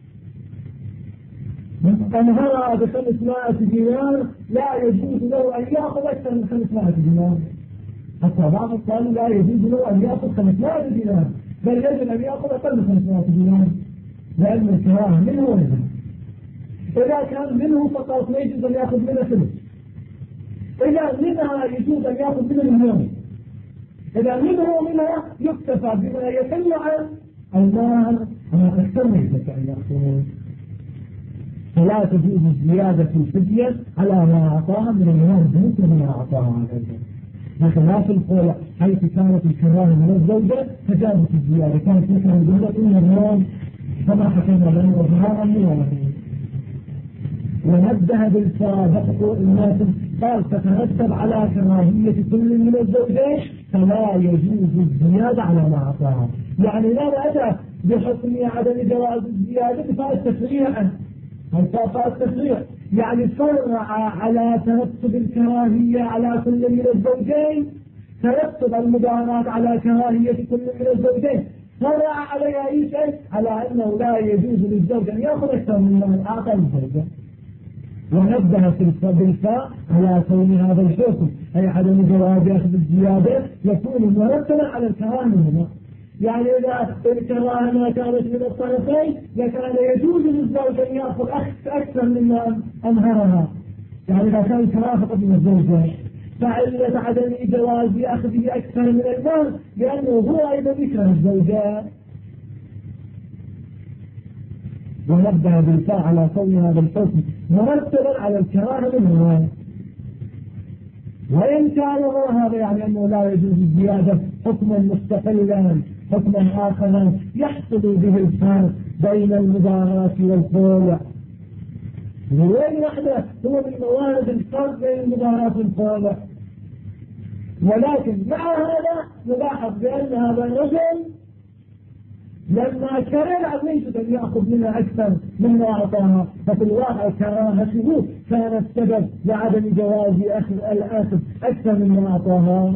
أنهار ب500 دينار لا يجوز له أن يأخذ أكثر من 500 دينار، حتى بعض قالوا لا يجوز له أن يأخذ 500 دينار بل يجب أن يأخذ أقل من 500 دينار، لأن الكراهة منه ومنه. إذا كان منه فقط لا يجوز أن يأخذ منه ثلث، إذا منها يجوز أن يأخذ منه المليون، إذا منه ومنها يكتفى بما يحل عن المال أما أكثر من ذلك أن يأخذ. فلا تجوز الزيادة في الفدية على ما أعطاها من المال مثل ما أعطاها عن الزوجة، بخلاف الخلع حيث كانت الكراهة من الزوجة فجازت الزيادة، كانت مثل الزوجة إن اليوم كما حكينا له وظهارا من ونبه بالسابق الناس قال تترتب على كراهية كل من الزوجين فلا يجوز الزيادة على ما أعطاها، يعني لا أتى بحكم عدم جواز الزيادة فالتفريع التفريع يعني فرع على ترتب الكراهية على كل من الزوجين، ترتب المباراة على كراهية كل من الزوجين، فرع عليها أي شيء على أنه لا يجوز للزوج أن يأخذ أكثر مما أعطى الزوجة. ونبه في بالفاء على كون هذا الحكم أي عدم جواز أخذ الزيادة يكون مرتبا على الكراهة هنا. يعني إذا الكراهة ما كانت من الطرفين لكان يجوز للزوج أن يأخذ أكثر مما أنهرها. يعني إذا كان الكراهة فقط من الزوجة فعلة عدم جواز أخذه أكثر من المال لأنه هو أيضا يكره الزوجة. ونبه بالفاء على كون هذا الحكم مرتبا على الكراهة منه. وإن كان هذا يعني أنه لا يجوز الزيادة حكما مستقلا حكما آخر يحصل به الفرق بين المضارات والخلع. وين واحدة هو من موارد الفرق بين المضارات والخلع. ولكن مع هذا نلاحظ بأن هذا الرجل لما كره عزيزة أن يأخذ منها أكثر مما أعطاها ففي الواقع كراهته كان السبب لعدم جواز الأخذ أكثر مما أعطاها.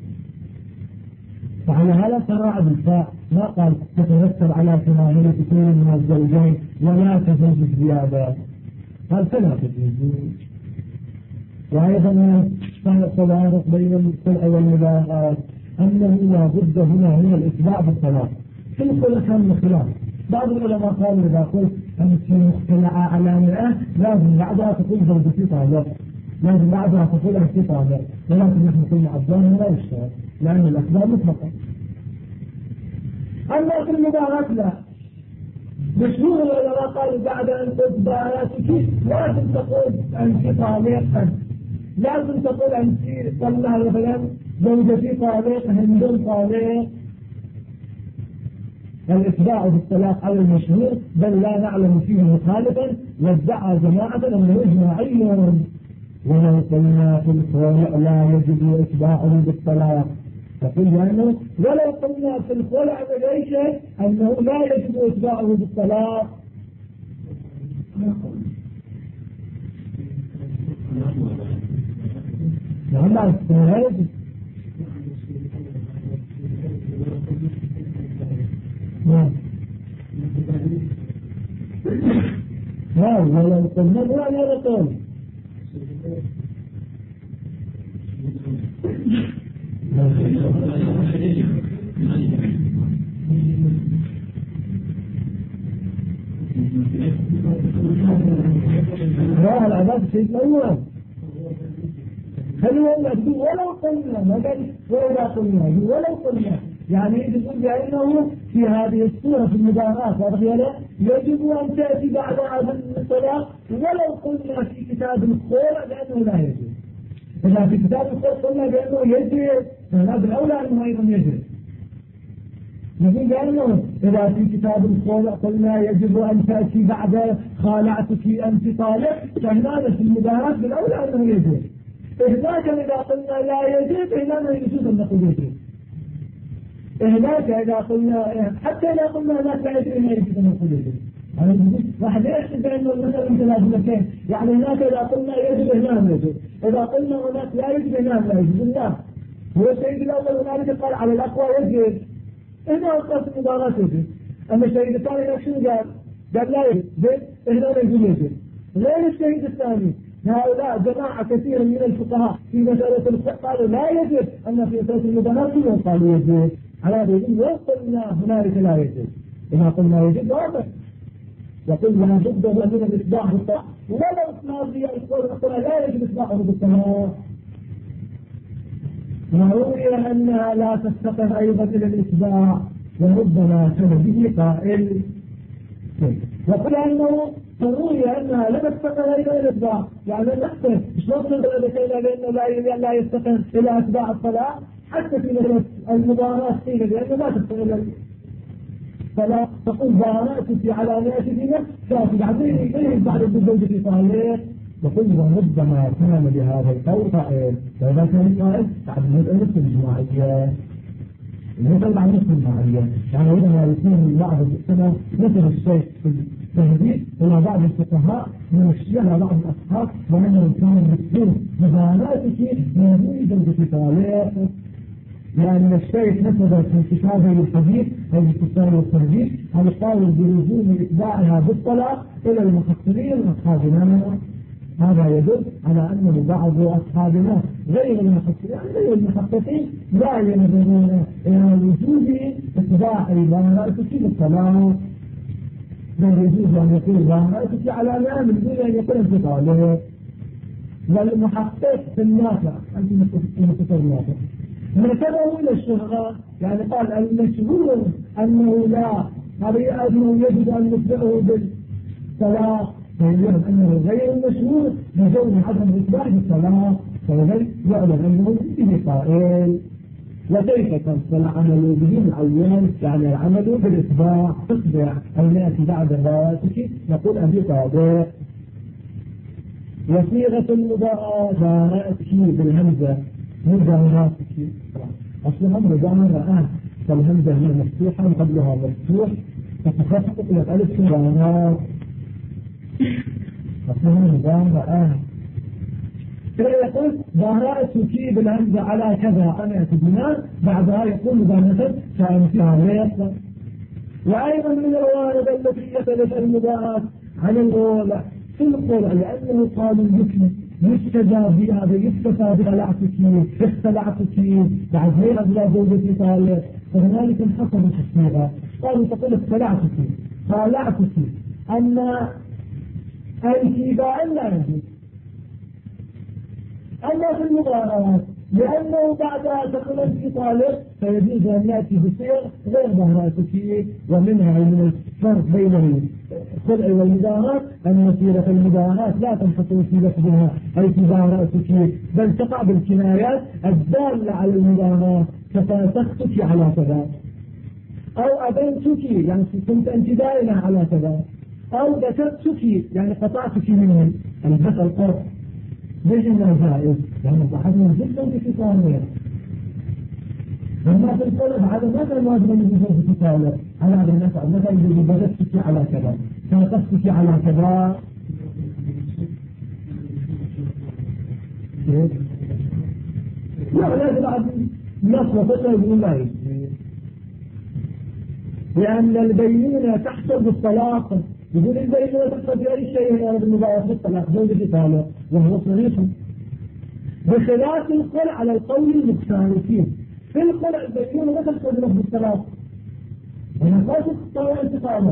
فعلى هذا صراع بالفاء ما قال تترتب على كراهية كل من الزوجين ولا تجوز الزيادة قال فلا تجوز. وأيضا التوارق بين الخلع والمباحات أنه لا بد هنا من الإتباع بالطلاق. في الخلع كان خلاف بعض العلماء قالوا إذا قلت أنت مختلعة على 100 لازم بعدها تقول زوجتي طالق لازم بعدها تقول أنت طالق. ولكن نحن قلنا عبدان لا يشتغل لأن الأسباب مطلقة. أما في المباحات لا. مشهور العلماء قالوا بعد أن تتباهاتك لازم تقول أنت طالق لازم تقول أنت طلها مثلا زوجتي طالق هند طالق. الإتباع بالطلاق على المشهور بل لا نعلم فيه مخالفا وادعى جماعة أنه إجماعي. ولو قلنا في الخلع لا يجب إتباعه بالطلاق فقل لأنه ولو قلنا في الخلع بأي شيء أنه لا يجب إتباعه بالطلاق. نعم لا يجب. لا ولو قلنا لا نقول لا العباد شيء الأول خلوا يقول ولو قلنا ما قال ولا قلنا ولو قلنا يعني يقول بأنه في هذه الصورة في المدارات يجب أن تأتي بعد هذا الطلاق ولو قلنا في كتاب الخلع لأنه لا يجب. إذا في كتاب الخلع قلنا بأنه يجب فهذا الأولى أنه أيضا يجب. نقول بأنه إذا في كتاب الخلع قلنا يجب أن تأتي بعد خالعتك أنت طالق فهنا في المدارات بالأولى أنه يجب. هناك إذا قلنا لا يجب هنا يجوز أن نقول يجب. هناك إذا قلنا حتى إذا قلنا هناك لا يجب هنا يجب أن نقول يجب. واحد يحسب بأنه المثل متلازمتين يعني هناك إذا قلنا يجب هنا يجب إذا قلنا هناك لا يجب هنا لا يجب. لا هو الشيء الأول هنالك قال على الأقوى يجب هنا القسم المباراة يجب. أما الشيء الثاني نفسه قال لا يجب هنا يجب. غير الشيء الثاني هؤلاء جماعة كثير من الفقهاء في مسألة الفقه قالوا لا يجب أن في مسألة المباراة كلهم قالوا يجب. على هذا يجب وقلنا هنالك لا يجب. إذا قلنا يجب واضح وقلنا لا بد من الإتباع بالطاعة ولو ناضي القول لا يجب إتباعه بالطاعة. وروي أنها لا تستقر أيضا إلى الإتباع وربما كان به قائل وقل أنه روي أنها لا تستقر أيضا إلى الإتباع يعني نحن شلون نقول لأنه لا يستقر إلى أتباع الصلاة حتى في مسألة المباراة قيل لأنه لا تستقر إلى فلا تقول بارأتك على ناتجنا كافي عزيزي بعد الزوج في طالق. وقل وربما كان بهذا القول قائل فإذا كان قائل بعد نصف الجماعية المثل بعد نصف الجماعية يعني إذا يكون بعض السنة مثل الشيء في التهديد إلى بعض الفقهاء من الشيء إلى بعض الأصحاب وأنه كان يكون بارأتك من زوج في طالق لأن الشيخ نسب في كتابه الحديث الاتصال والترجيح القول بلزوم إتباعها بالطلاق إلى المحصلين من أصحابنا. هذا يدل على أن بعض أصحابنا غير المحصلين غير المحققين لا ينظرون إلى وجوب إتباع البراءة بالطلاق، بل يجوز أن يكون البراءة على نعم دون أن يكون انتقاله. والمحقق في النافع أنت متفق النافع نسبه إلى الشهرة، يعني قال المشهور أنه لا طريقة أنه يجب أن نتبعه بالطلاق، فيعلم أنه غير المشهور بجوز عدم الإتباع بالطلاق، فيعلم أنه به قائل. وكيف تنصل العمل به معين، يعني العمل بالإتباع تتبع أن يأتي بعد الرواتب نقول أبي طابع. وصيغة المضارعة بالهمزة مضارعة أصلها مضارعة، فالهمزة هي مفتوحة وقبلها مفتوح فتخفف إلى الألف مضارعة، أصلها مضارعة. يقول ضارعتك بالهمزة على كذا أنا أتبنى، بعدها يقول مضارعة فأنتها ليس. وأيضا من الوارد التي يتلف المضارعة عن الأولى في القرى، لأنه قال الذكر يستجاب بهذا يستفى اختلعتك بعد غير أبلا زوجتي قال، فهنالك انحصرت الصيغة، قالوا تقول اختلعتك خالعتك أن الكيباء لا يجوز. أما في المضارعات لأنه بعدها تقول أنت طالق فيجوز أن يأتي بصيغ غير ضارعتك. ومنها من الفرق بين الخلع والمضارعات أن صيغة المضارعات لا تنحصر في لفظها أي في ضارعتك، بل تقع بالكنايات الدالة على المضارعات كفاسختك على كذا، أو أبنتك يعني كنت أنت دائما على كذا، أو بكرتك يعني قطعتك منه البس القرب. ليش إنه جائز؟ يعني صاحبنا جدا بكتابه، وما في الطلب هذا ما كان واجب أن يجب في كتابه على هذا المسألة، مثلا يجب بدأتك على كذا فنقصتك على كذا. لا لازم بعد نص وفترة يقول لا يجب، لأن البينونة تحصل بالطلاق، يقول البينونة تحصل بأي شيء يعني بالمضاعف بالطلاق زوجة كتابه وهو صريح، بخلاف الخلع على القول المختلفين. في الخلع البينونة ما تحصل بلفظ الطلاق، هنا ما تطلع انتقامه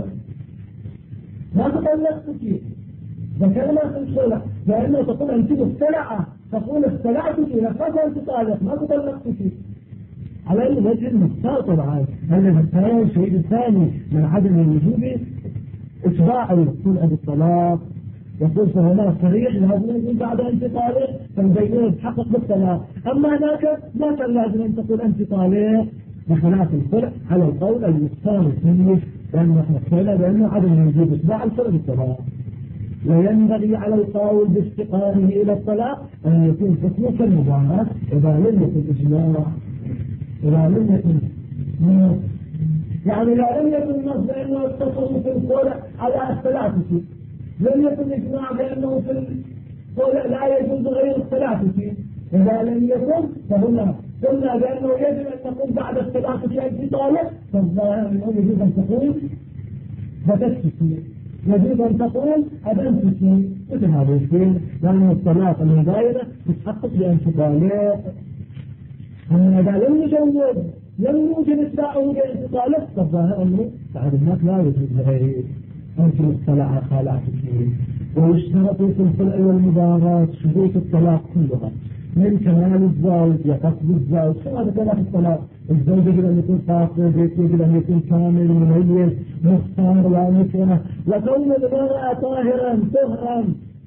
ما تطلقتك ذكرنا في الخلع، لأنه تقول أنت مختلعة تقول اختلعتك لفظ انتقالك ما تطلقتك على أي وجه المختار. طبعا هذا الشيء الثاني من عدم الوجوب إتباع الخلع بالطلاق، يقول فهنا صريح لازم يقول بعد أنت طالق فالبينونة تحقق بالطلاق، أما هناك ما كان لازم أن تقول أنت طالق، بخلاف الخلع على القول المختار فيه، لأنه احنا بأنه عدم الوجوب إتباع الخلع بالطلاق. وينبغي على القول بافتقاره إلى الطلاق أن يكون حكمه كالمضارعة إذا لم يكن إجماع، إذا لم يكن نص، يعني لا لم يكن نص بأنه التصرف في الخلع على الثلاثة، لم يكن إجماع بأنه في الخلع لا يجوز غير الثلاثة، إذا لم يكن فهنا قلنا بأنه يجب أن نقول بعد الثلاثة أنت طالق، فالظاهر أنه يجب أن تقول بدأتك، يجب أن تقول أبنتك، مثل هذا الشيء، لأن الطلاق المباينة تتحقق بأنت طالق. أما إذا لم يوجد إتباعه بأنت طالق فالظاهر أنه بعد الناس لا يجوز غير أنت مطلع خالعتك. ويشترط في الخلع والمضارات شروط الطلاق كلها، من كمال الزوج وقصد الزوج، هذا كلام الطلاق. الزوج يجب أن يكون قاصد، يجب أن يكون كامل مميز مختار ومكرمة، وكون المرأة طاهرا طهرا،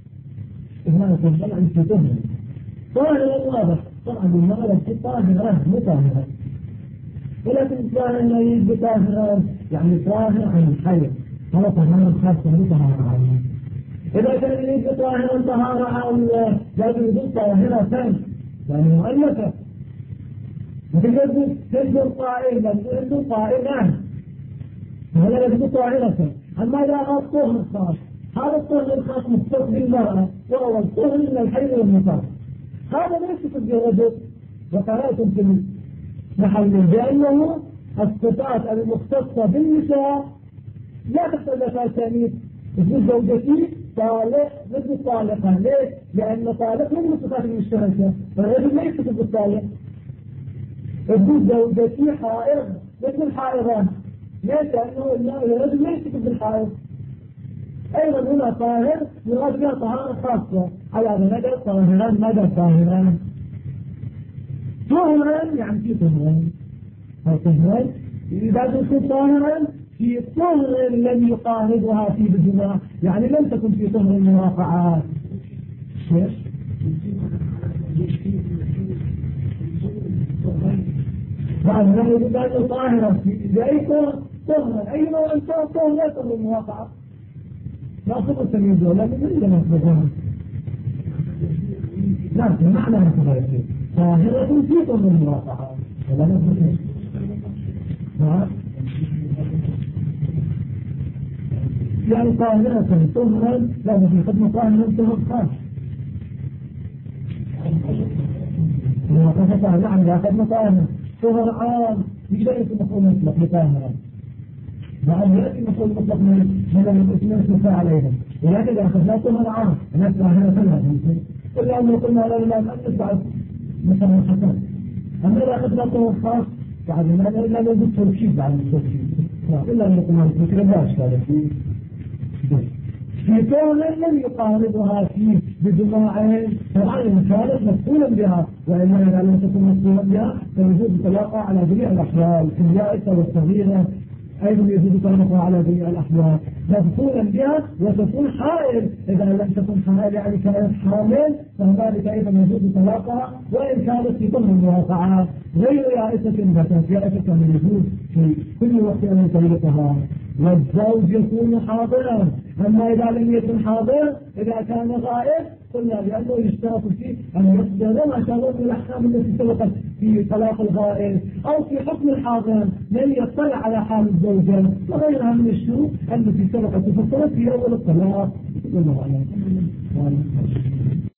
هنا تفضل أن تطهر طاهرا واضح، طبعا المرأة طاهرة مطهرة، ولكن طاهرا لا يجب طاهرا يعني طاهر عن الحيض، هذا طهارة خاصة مطهرة عنه. إذا كان يجب طاهرا طهارة عامة لازم يكون طاهرة يعني مؤلفة، تجد قائل لازم قائلا، هذا لازم يكون طاهرة. أما إذا أخذ طهر خاص، هذا الطهر الخاص مختص بالمرأة وهو الطهر من الحيض والنفاس، هذا ليس في الرجل. وقرأتم في محل لأنه الصفات المختصة بالنساء لا تحتاج لها تانيث. يقول زوجتي طالق مثل الطالقة. ليش؟ لأن طالق من الصفات المشتركة، فالرجل ما يكتب بالطالق. يقول زوجتي حائض مثل الحائضان. ليش؟ لأنه الرجل ما يكتب بالحائض. أيضا هنا طاهر يراد بها طهارة خاصة على مدى طاهران مدى طاهران. طهرا يعني في طهران أو طهران إذا كنت طاهرا في طهر لم يقاربها في بالجماع، يعني لم تكن في طهر المواقعات. ليش؟ بعد ذلك يقول طاهرا في أي طهرا أي نوع طهر لا طهر المواقعات. لا صفر تمييز ولا من إلا مصدرها. لكن معنى مصدرها طاهرة في طهر المواقعات ولا مصدرها. يعني طاهرة طهرا لا في خدمة طاهرا طهر خاص. وقفتها نعم لا خدمة طاهرا طهر عام يجب أن يكون مفعول مطلق لطاهرا، وأن يأتي مفعول مطلق من الاثنين سلسة عليهم، ولكن إذا أخذنا طهر عام الناس طاهرة كلها إلا أن قلنا على الإمام أن نسبع مثلا حسن. أما إذا أخذنا طهر خاص بعد ما إلا نجد تركيب بعد التركيب إلا أن يقول هذا الفكرة لا أشكال فيه في كون لم يقاربها فيه بجماعين. طبعا إن كانت مفعولا بها، وإنما إذا لم تكن مفعولا بها فيجوز الطلاق على جميع الأحوال في اليائسة والصغيرة. أيضا يجوز الطلاق على جميع الأحوال مفعولا بها وتكون حائل. إذا لم تكن حائل يعني كانت حامل فهذلك أيضا يجوز طلاقها وإن كانت في طهر المواقعات غير يائسة بتات. يائسة من يجوز في كل وقت أن يطلقها. والزوج يكون حاضرا. أما إذا لم يكن حاضر إذا كان غائب قلنا لأنه يشترط فيه أن يصدر ما شاء من الأحكام التي سبقت في طلاق الغائب أو في حكم الحاضر من يطلع على حال الزوجة وغيرها من الشروط التي سبقت وفصلت في أول الطلاق.